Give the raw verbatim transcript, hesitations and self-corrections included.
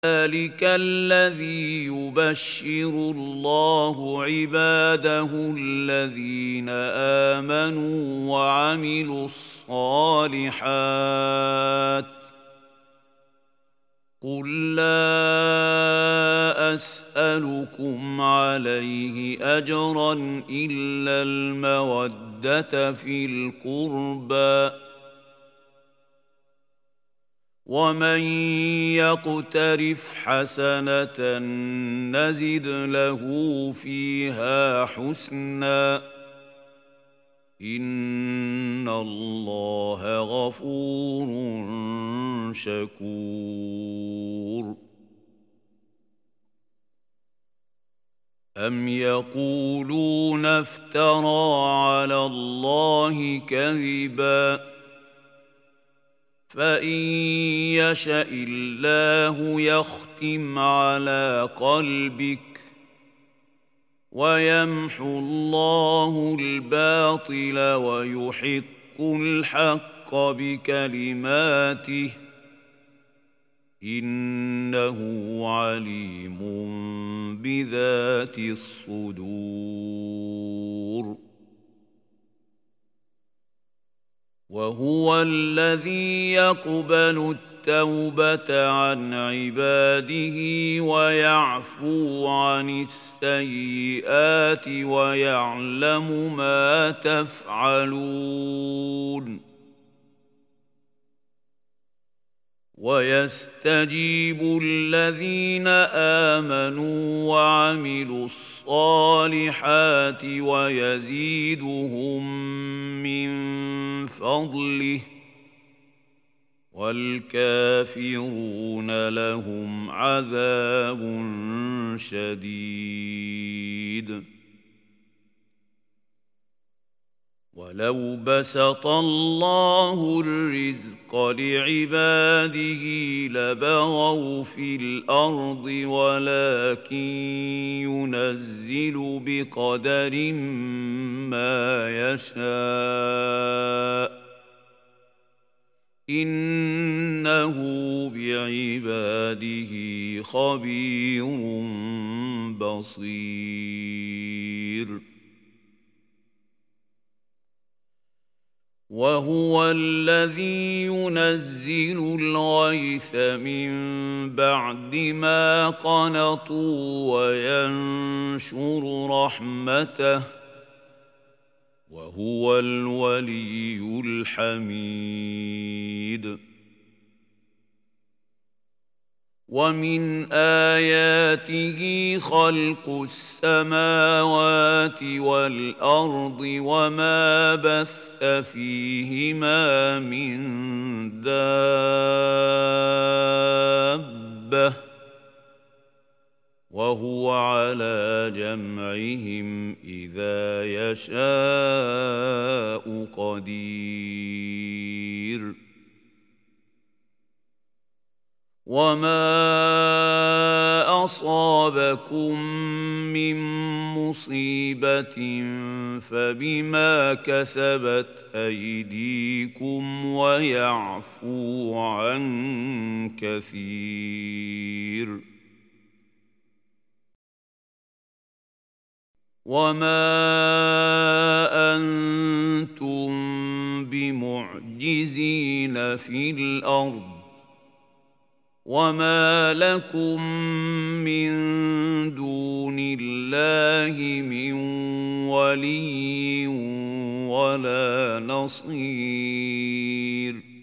ذلك الذي يبشر الله عباده الذين آمنوا وعملوا الصالحات قل لا أسألكم عليه أجرا إلا المودة في القربى ومن يقترف حسنة نزد له فيها حسنا إن الله غفور شكور أم يقولون افترى على الله كذبا فإن يشأ الله يختم على قلبك ويمحو الله الباطل ويحق الحق بكلماته إنه عليم بذات الصدور وهو الذي يقبل التوبة عن عباده ويعفو عن السيئات ويعلم ما تفعلون ويستجيب الذين آمنوا وعملوا الصالحات ويزيدهم من فضله والكافرون لهم عذاب شديد ولو بسط الله الرزق لعباده لبغوا في الأرض ولكن ينزل بقدر ما يشاء إنه بعباده خبير بصير وهو الذي ينزل الغيث من بعد ما قنطوا وينشر رحمته وهو الولي الحميد ومن آياته خلق السماوات والأرض وما بث فيهما من دابة وهو على جمعهم إذا يشاء قدير وما أصابكم من مصيبة فبما كسبت أيديكم ويعفو عن كثير وما أنتم بمعجزين في الأرض وما لكم من دون الله من ولي ولا نصير